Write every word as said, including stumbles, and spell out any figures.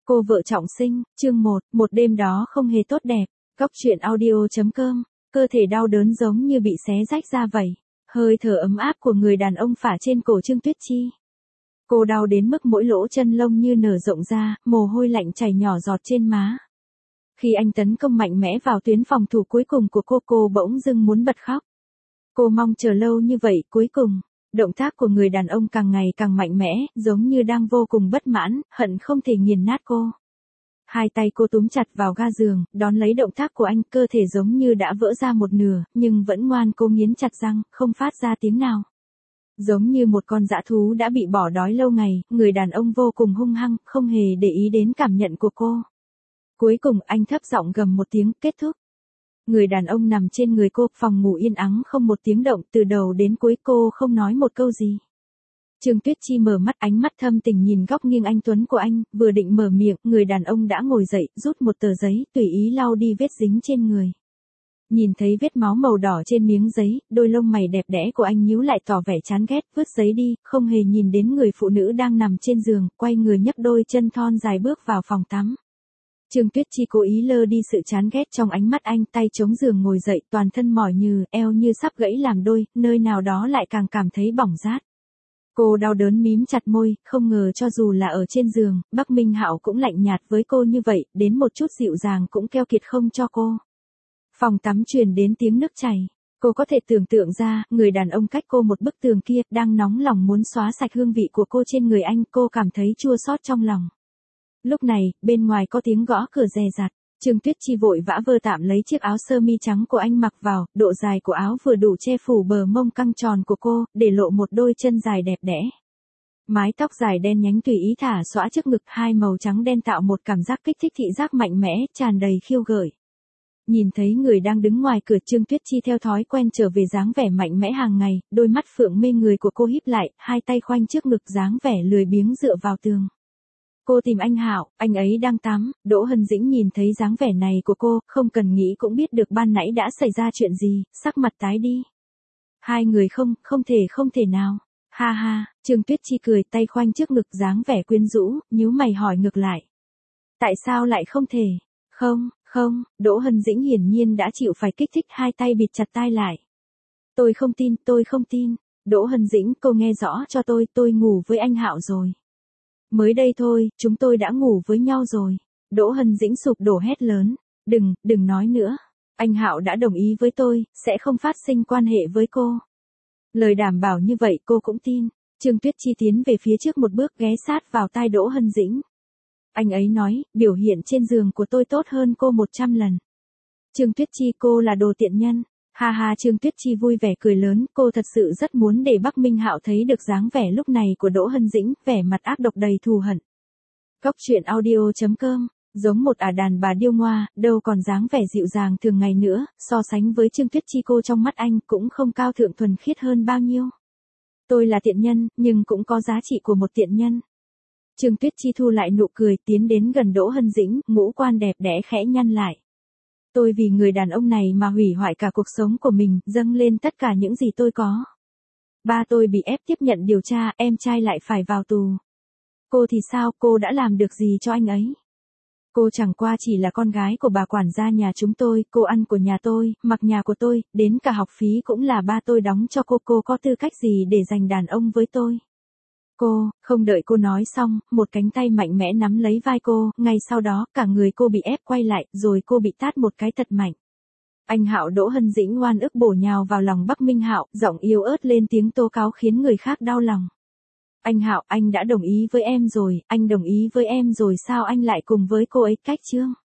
Cô vợ trọng sinh, chương một, một đêm đó không hề tốt đẹp. Góc truyện audio.com, cơ thể đau đớn giống như bị xé rách ra vậy. Hơi thở ấm áp của người đàn ông phả trên cổ Trương Tuyết Chi. Cô đau đến mức mỗi lỗ chân lông như nở rộng ra, mồ hôi lạnh chảy nhỏ giọt trên má. Khi anh tấn công mạnh mẽ vào tuyến phòng thủ cuối cùng của cô, cô bỗng dưng muốn bật khóc. Cô mong chờ lâu như vậy, cuối cùng, động tác của người đàn ông càng ngày càng mạnh mẽ, giống như đang vô cùng bất mãn, hận không thể nghiền nát cô. Hai tay cô túm chặt vào ga giường, đón lấy động tác của anh, cơ thể giống như đã vỡ ra một nửa, nhưng vẫn ngoan cố nghiến chặt răng, không phát ra tiếng nào. Giống như một con dã thú đã bị bỏ đói lâu ngày, người đàn ông vô cùng hung hăng, không hề để ý đến cảm nhận của cô. Cuối cùng anh thấp giọng gầm một tiếng, kết thúc. Người đàn ông nằm trên người cô, phòng ngủ yên ắng không một tiếng động, từ đầu đến cuối cô không nói một câu gì. Trương Tuyết Chi mở mắt, ánh mắt thâm tình nhìn góc nghiêng anh tuấn của anh, vừa định mở miệng, người đàn ông đã ngồi dậy, rút một tờ giấy, tùy ý lau đi vết dính trên người. Nhìn thấy vết máu màu đỏ trên miếng giấy, đôi lông mày đẹp đẽ của anh nhíu lại tỏ vẻ chán ghét, vứt giấy đi, không hề nhìn đến người phụ nữ đang nằm trên giường, quay người nhấc đôi chân thon dài bước vào phòng tắm. Trương Tuyết Chi cố ý lơ đi sự chán ghét trong ánh mắt anh, tay chống giường ngồi dậy, toàn thân mỏi nhừ, eo như sắp gãy làm đôi, nơi nào đó lại càng cảm thấy bỏng rát. Cô đau đớn mím chặt môi, không ngờ cho dù là ở trên giường, Bắc Minh Hạo cũng lạnh nhạt với cô như vậy, đến một chút dịu dàng cũng keo kiệt không cho cô. Phòng tắm truyền đến tiếng nước chảy. Cô có thể tưởng tượng ra, người đàn ông cách cô một bức tường kia, đang nóng lòng muốn xóa sạch hương vị của cô trên người anh, cô cảm thấy chua xót trong lòng. Lúc này, bên ngoài có tiếng gõ cửa rè rặt. Trương Tuyết Chi vội vã vơ tạm lấy chiếc áo sơ mi trắng của anh mặc vào, độ dài của áo vừa đủ che phủ bờ mông căng tròn của cô, để lộ một đôi chân dài đẹp đẽ. Mái tóc dài đen nhánh tùy ý thả xõa trước ngực, hai màu trắng đen tạo một cảm giác kích thích thị giác mạnh mẽ, tràn đầy khiêu gợi. Nhìn thấy người đang đứng ngoài cửa, Trương Tuyết Chi theo thói quen trở về dáng vẻ mạnh mẽ hàng ngày, đôi mắt phượng mê người của cô híp lại, hai tay khoanh trước ngực dáng vẻ lười biếng dựa vào tường. Cô tìm anh Hạo, anh ấy đang tắm. Đỗ Hân Dĩnh nhìn thấy dáng vẻ này của cô, không cần nghĩ cũng biết được ban nãy đã xảy ra chuyện gì, sắc mặt tái đi. Hai người không, không thể không thể nào. Ha ha, Trương Tuyết Chi cười, tay khoanh trước ngực dáng vẻ quyến rũ, nhíu mày hỏi ngược lại. Tại sao lại không thể? Không, không, Đỗ Hân Dĩnh hiển nhiên đã chịu phải kích thích, hai tay bịt chặt tai lại. Tôi không tin, tôi không tin. Đỗ Hân Dĩnh, cô nghe rõ cho tôi, tôi ngủ với anh Hạo rồi. Mới đây thôi, chúng tôi đã ngủ với nhau rồi. Đỗ Hân Dĩnh sụp đổ hét lớn. Đừng, đừng nói nữa. Anh Hạo đã đồng ý với tôi, sẽ không phát sinh quan hệ với cô. Lời đảm bảo như vậy cô cũng tin. Trương Tuyết Chi tiến về phía trước một bước, ghé sát vào tai Đỗ Hân Dĩnh. Anh ấy nói, biểu hiện trên giường của tôi tốt hơn cô một trăm lần. Trương Tuyết Chi, cô là đồ tiện nhân. Ha ha, Trương Tuyết Chi vui vẻ cười lớn, cô thật sự rất muốn để Bắc Minh Hạo thấy được dáng vẻ lúc này của Đỗ Hân Dĩnh, vẻ mặt ác độc đầy thù hận. Góc truyện audio.com, giống một ả đàn bà điêu ngoa, đâu còn dáng vẻ dịu dàng thường ngày nữa, so sánh với Trương Tuyết Chi, cô trong mắt anh cũng không cao thượng thuần khiết hơn bao nhiêu. Tôi là tiện nhân, nhưng cũng có giá trị của một tiện nhân. Trương Tuyết Chi thu lại nụ cười, tiến đến gần Đỗ Hân Dĩnh, ngũ quan đẹp đẽ khẽ nhăn lại. Tôi vì người đàn ông này mà hủy hoại cả cuộc sống của mình, dâng lên tất cả những gì tôi có. Ba tôi bị ép tiếp nhận điều tra, em trai lại phải vào tù. Cô thì sao, cô đã làm được gì cho anh ấy? Cô chẳng qua chỉ là con gái của bà quản gia nhà chúng tôi, cô ăn của nhà tôi, mặc nhà của tôi, đến cả học phí cũng là ba tôi đóng cho cô, cô có tư cách gì để giành đàn ông với tôi? Cô, không đợi cô nói xong, một cánh tay mạnh mẽ nắm lấy vai cô, ngay sau đó, cả người cô bị ép quay lại, rồi cô bị tát một cái thật mạnh. Anh Hạo. Đỗ Hân Dĩnh oan ức bổ nhào vào lòng Bắc Minh Hạo, giọng yếu ớt lên tiếng tố cáo khiến người khác đau lòng. Anh Hạo, anh đã đồng ý với em rồi, anh đồng ý với em rồi sao anh lại cùng với cô ấy cách chương?